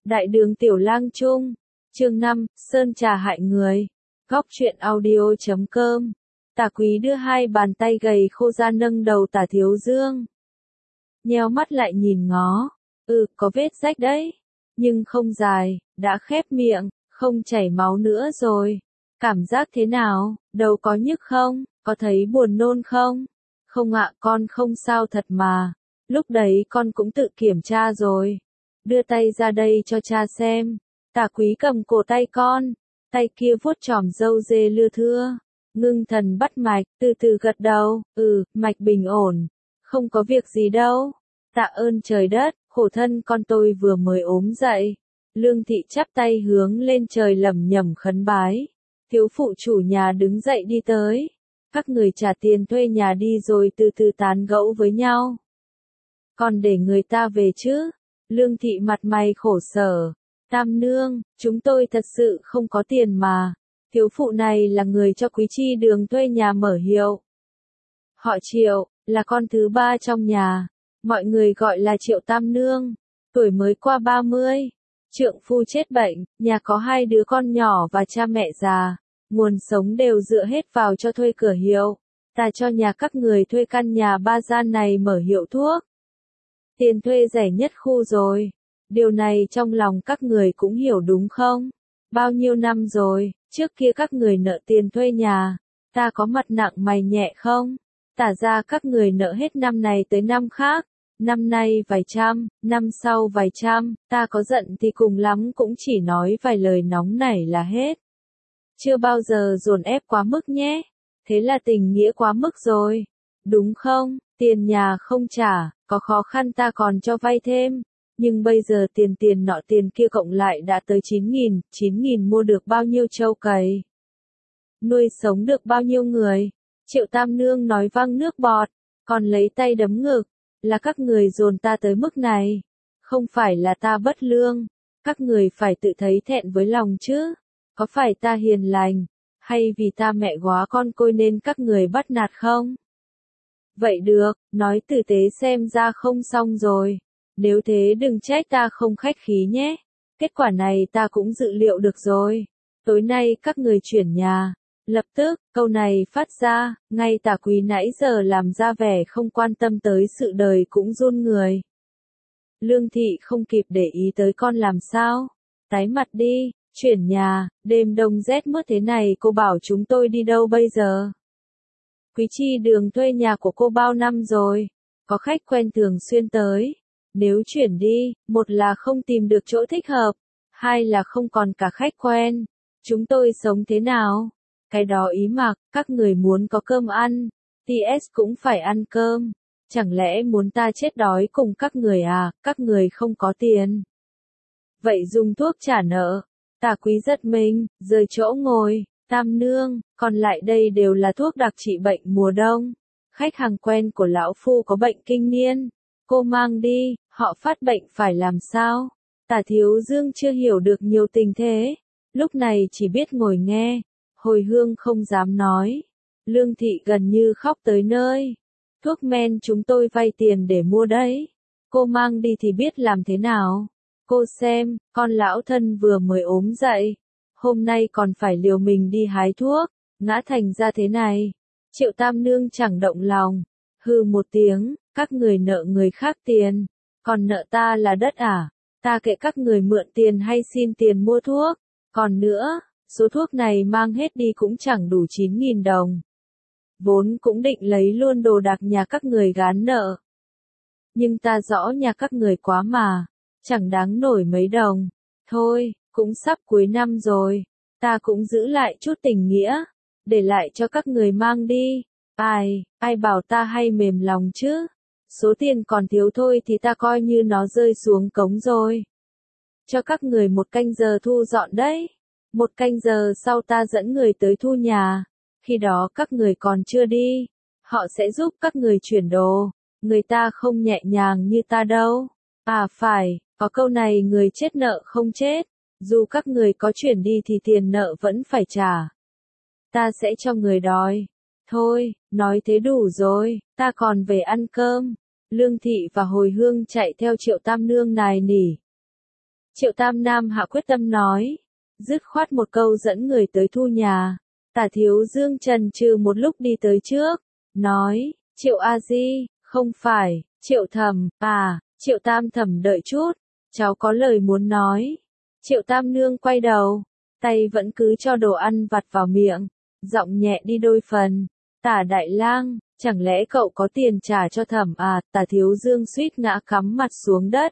Đại đường Tiểu Lang Trung, chương 5, Sơn trà hại người. Góc truyện audio.com. Tả Quý đưa hai bàn tay gầy khô ra nâng đầu Tả Thiếu Dương. Nheo mắt lại nhìn ngó. Có vết rách đấy. Nhưng không dài, đã khép miệng, không chảy máu nữa rồi. Cảm giác thế nào, đầu có nhức không, có thấy buồn nôn không? Không ạ, con không sao thật mà. Lúc đấy con cũng tự kiểm tra rồi. Đưa tay ra đây cho cha xem. Tả Quý cầm cổ tay con, tay kia vuốt chòm râu dê lưa thưa. Ngưng thần bắt mạch, từ từ gật đầu, mạch bình ổn. Không có việc gì đâu. Tạ ơn trời đất, khổ thân con tôi vừa mới ốm dậy. Lương Thị chắp tay hướng lên trời lẩm nhẩm khấn bái. Thiếu phụ chủ nhà đứng dậy đi tới. Các người trả tiền thuê nhà đi rồi từ từ tán gẫu với nhau. Còn để người ta về chứ? Lương Thị mặt mày khổ sở. Tam nương, chúng tôi thật sự không có tiền mà. Thiếu phụ này là người cho Quý Chi Đường thuê nhà mở hiệu. Họ Triệu, là con thứ ba trong nhà. Mọi người gọi là Triệu Tam nương. Tuổi mới qua 30. Trượng phu chết bệnh, nhà có 2 đứa con nhỏ và cha mẹ già. Nguồn sống đều dựa hết vào cho thuê cửa hiệu. Ta cho nhà các người thuê căn nhà 3 gian này mở hiệu thuốc. Tiền thuê rẻ nhất khu rồi. Điều này trong lòng các người cũng hiểu đúng không? Bao nhiêu năm rồi, trước kia các người nợ tiền thuê nhà. Ta có mặt nặng mày nhẹ không? Tả ra các người nợ hết năm này tới năm khác. Năm nay vài trăm, năm sau vài trăm, ta có giận thì cùng lắm cũng chỉ nói vài lời nóng nảy là hết. Chưa bao giờ dồn ép quá mức nhé. Thế là tình nghĩa quá mức rồi. Đúng không? Tiền nhà không trả, có khó khăn ta còn cho vay thêm. Nhưng bây giờ tiền nọ tiền kia cộng lại đã tới 9.000 mua được bao nhiêu trâu cày. Nuôi sống được bao nhiêu người. Triệu Tam nương nói văng nước bọt, còn lấy tay đấm ngực. Là các người dồn ta tới mức này. Không phải là ta bất lương. Các người phải tự thấy thẹn với lòng chứ. Có phải ta hiền lành, hay vì ta mẹ góa con côi nên các người bắt nạt không? Vậy được, nói tử tế xem ra không xong rồi. Nếu thế đừng trách ta không khách khí nhé. Kết quả này ta cũng dự liệu được rồi. Tối nay các người chuyển nhà. Lập tức, câu này phát ra, ngay Tả Quý nãy giờ làm ra vẻ không quan tâm tới sự đời cũng run người. Lương Thị không kịp để ý tới con làm sao. Tái mặt đi, chuyển nhà, đêm đông rét mướt thế này cô bảo chúng tôi đi đâu bây giờ? Quý Chi Đường thuê nhà của cô bao năm rồi, có khách quen thường xuyên tới. Nếu chuyển đi, một là không tìm được chỗ thích hợp, hai là không còn cả khách quen. Chúng tôi sống thế nào? Cái đó ý mặc, các người muốn có cơm ăn, TS cũng phải ăn cơm. Chẳng lẽ muốn ta chết đói cùng các người à, các người không có tiền. Vậy dùng thuốc trả nợ. Tả Quý giật mình, rời chỗ ngồi. Tam nương, còn lại đây đều là thuốc đặc trị bệnh mùa đông. Khách hàng quen của lão phu có bệnh kinh niên. Cô mang đi, họ phát bệnh phải làm sao? Tả Thiếu Dương chưa hiểu được nhiều tình thế. Lúc này chỉ biết ngồi nghe. Hồi hương không dám nói. Lương Thị gần như khóc tới nơi. Thuốc men chúng tôi vay tiền để mua đấy. Cô mang đi thì biết làm thế nào? Cô xem, con lão thân vừa mới ốm dậy. Hôm nay còn phải liều mình đi hái thuốc. Ngã thành ra thế này. Triệu Tam nương chẳng động lòng. Hừ một tiếng, các người nợ người khác tiền. Còn nợ ta là đất à? Ta kệ các người mượn tiền hay xin tiền mua thuốc. Còn nữa, số thuốc này mang hết đi cũng chẳng đủ 9.000 đồng. Vốn cũng định lấy luôn đồ đạc nhà các người gán nợ. Nhưng ta rõ nhà các người quá mà. Chẳng đáng nổi mấy đồng. Thôi, cũng sắp cuối năm rồi. Ta cũng giữ lại chút tình nghĩa. Để lại cho các người mang đi. Ai bảo ta hay mềm lòng chứ. Số tiền còn thiếu thôi thì ta coi như nó rơi xuống cống rồi. Cho các người 1 canh giờ thu dọn đấy. 1 canh giờ sau ta dẫn người tới thu nhà. Khi đó các người còn chưa đi. Họ sẽ giúp các người chuyển đồ. Người ta không nhẹ nhàng như ta đâu. Phải, có câu này người chết nợ không chết. Dù các người có chuyển đi thì tiền nợ vẫn phải trả. Ta sẽ cho người đòi. Thôi, nói thế đủ rồi, ta còn về ăn cơm. Lương Thị và Hồi Hương chạy theo Triệu Tam nương nài nỉ. Triệu Tam Nam hạ quyết tâm nói. Dứt khoát một câu dẫn người tới thu nhà. Tả Thiếu Dương chần chừ một lúc đi tới trước. Nói, Triệu A Di, không phải, Triệu Thẩm, à, Triệu Tam Thẩm đợi chút. Cháu có lời muốn nói. Triệu Tam Nương quay đầu. Tay vẫn cứ cho đồ ăn vặt vào miệng. Giọng nhẹ đi đôi phần. Tả Đại Lang, chẳng lẽ cậu có tiền trả cho Thẩm à? Tả Thiếu Dương suýt ngã cắm mặt xuống đất.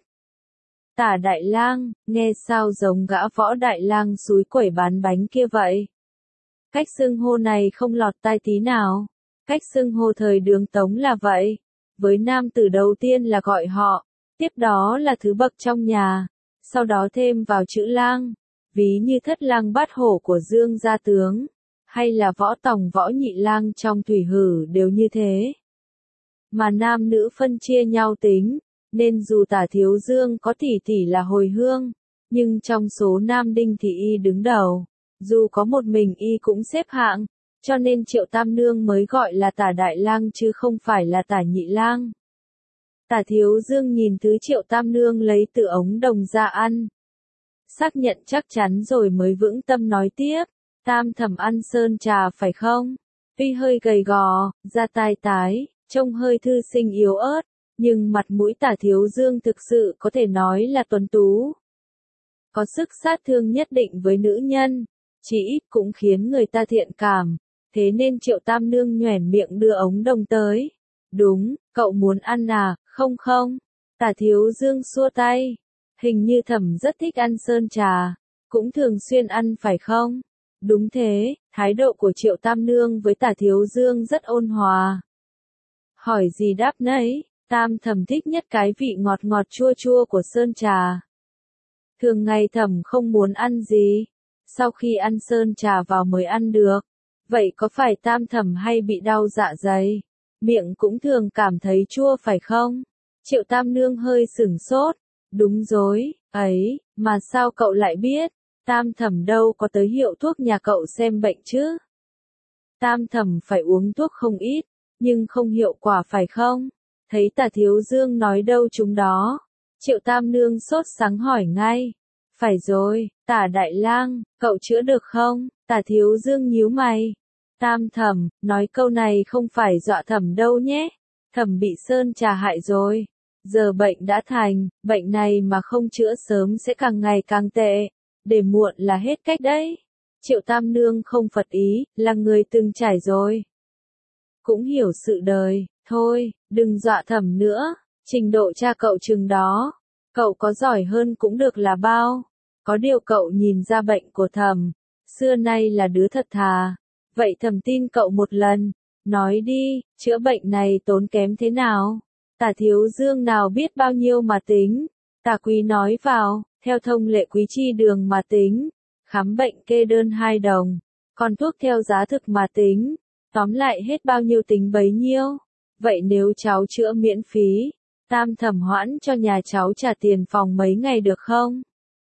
Tả Đại Lang, nghe sao giống gã võ Đại Lang xúi quẩy bán bánh kia vậy? Cách xưng hô này không lọt tai tí nào. Cách xưng hô thời Đường Tống là vậy. Với nam tử đầu tiên là gọi họ, tiếp đó là thứ bậc trong nhà, sau đó thêm vào chữ lang, ví như Thất Lang Bát Hổ của Dương gia tướng, hay là Võ Tòng Võ Nhị Lang trong Thủy Hử đều như thế. Mà nam nữ phân chia nhau tính, nên dù Tả Thiếu Dương có tỷ tỷ là Hồi Hương, nhưng trong số nam đinh thì y đứng đầu, dù có một mình y cũng xếp hạng, cho nên Triệu Tam Nương mới gọi là Tả Đại Lang chứ không phải là Tả Nhị Lang. Tả Thiếu Dương nhìn thứ Triệu Tam Nương lấy từ ống đồng ra ăn. Xác nhận chắc chắn rồi mới vững tâm nói tiếp, Tam Thẩm ăn sơn trà phải không? Tuy hơi gầy gò, da tai tái, trông hơi thư sinh yếu ớt, nhưng mặt mũi Tả Thiếu Dương thực sự có thể nói là tuấn tú. Có sức sát thương nhất định với nữ nhân, chỉ ít cũng khiến người ta thiện cảm. Thế nên Triệu Tam Nương nhoẻn miệng đưa ống đồng tới. Đúng, cậu muốn ăn à? Không không. Tả Thiếu Dương xua tay. Hình như Thẩm rất thích ăn sơn trà. Cũng thường xuyên ăn phải không? Đúng thế, thái độ của Triệu Tam Nương với Tả Thiếu Dương rất ôn hòa. Hỏi gì đáp nấy, Tam Thẩm thích nhất cái vị ngọt ngọt chua chua của sơn trà. Thường ngày Thẩm không muốn ăn gì. Sau khi ăn sơn trà vào mới ăn được. Vậy có phải Tam Thẩm hay bị đau dạ dày? Miệng cũng thường cảm thấy chua phải không? Triệu Tam Nương hơi sửng sốt. Đúng rồi, ấy, mà sao cậu lại biết? Tam Thẩm đâu có tới hiệu thuốc nhà cậu xem bệnh chứ? Tam Thẩm phải uống thuốc không ít, nhưng không hiệu quả phải không? Thấy Tả Thiếu Dương nói đâu chúng đó. Triệu Tam Nương sốt sắng hỏi ngay. Phải rồi, Tả Đại Lang, cậu chữa được không? Tả Thiếu Dương nhíu mày. Tam Thẩm, nói câu này không phải dọa Thẩm đâu nhé. Thẩm bị sơn trà hại rồi. Giờ bệnh đã thành, bệnh này mà không chữa sớm sẽ càng ngày càng tệ. Để muộn là hết cách đấy. Triệu Tam Nương không phật ý, là người từng trải rồi. Cũng hiểu sự đời, thôi, đừng dọa Thẩm nữa. Trình độ cha cậu chừng đó. Cậu có giỏi hơn cũng được là bao. Có điều cậu nhìn ra bệnh của Thẩm, xưa nay là đứa thật thà. Vậy Thẩm tin cậu một lần, nói đi, chữa bệnh này tốn kém thế nào? Tả Thiếu Dương nào biết bao nhiêu mà tính. Tả Quý nói vào, theo thông lệ Quý Chi Đường mà tính. Khám bệnh kê đơn 2 đồng, còn thuốc theo giá thực mà tính. Tóm lại hết bao nhiêu tính bấy nhiêu. Vậy nếu cháu chữa miễn phí, Tam Thẩm hoãn cho nhà cháu trả tiền phòng mấy ngày được không?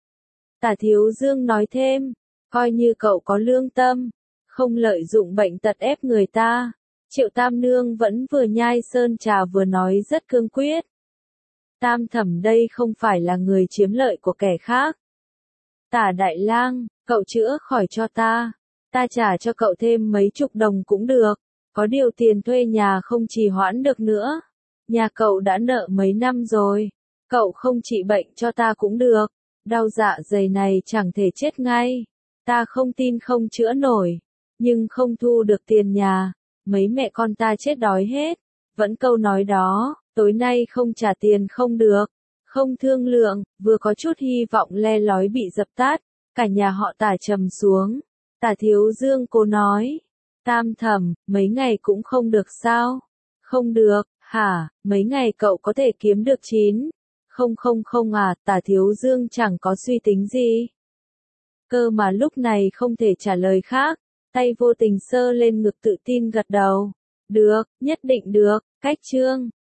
Tả Thiếu Dương nói thêm, coi như cậu có lương tâm, không lợi dụng bệnh tật ép người ta. Triệu Tam Nương vẫn vừa nhai sơn trà vừa nói rất cương quyết. Tam Thẩm đây không phải là người chiếm lợi của kẻ khác. Tả Đại Lang, cậu chữa khỏi cho ta trả cho cậu thêm mấy chục đồng cũng được. Có điều tiền thuê nhà không trì hoãn được nữa. Nhà cậu đã nợ mấy năm rồi. Cậu không trị bệnh cho ta cũng được. Đau dạ dày này chẳng thể chết ngay. Ta không tin không chữa nổi. Nhưng không thu được tiền nhà. Mấy mẹ con ta chết đói hết. Vẫn câu nói đó, tối nay không trả tiền không được. Không thương lượng, vừa có chút hy vọng le lói bị dập tắt. Cả nhà họ Tả trầm xuống. Tả Thiếu Dương cô nói. Tam Thẩm, mấy ngày cũng không được sao? Không được, hả, mấy ngày cậu có thể kiếm được 9. Không à, Tả Thiếu Dương chẳng có suy tính gì. Cơ mà lúc này không thể trả lời khác, tay vô tình sơ lên ngực tự tin gật đầu. Được, nhất định được, cách chương.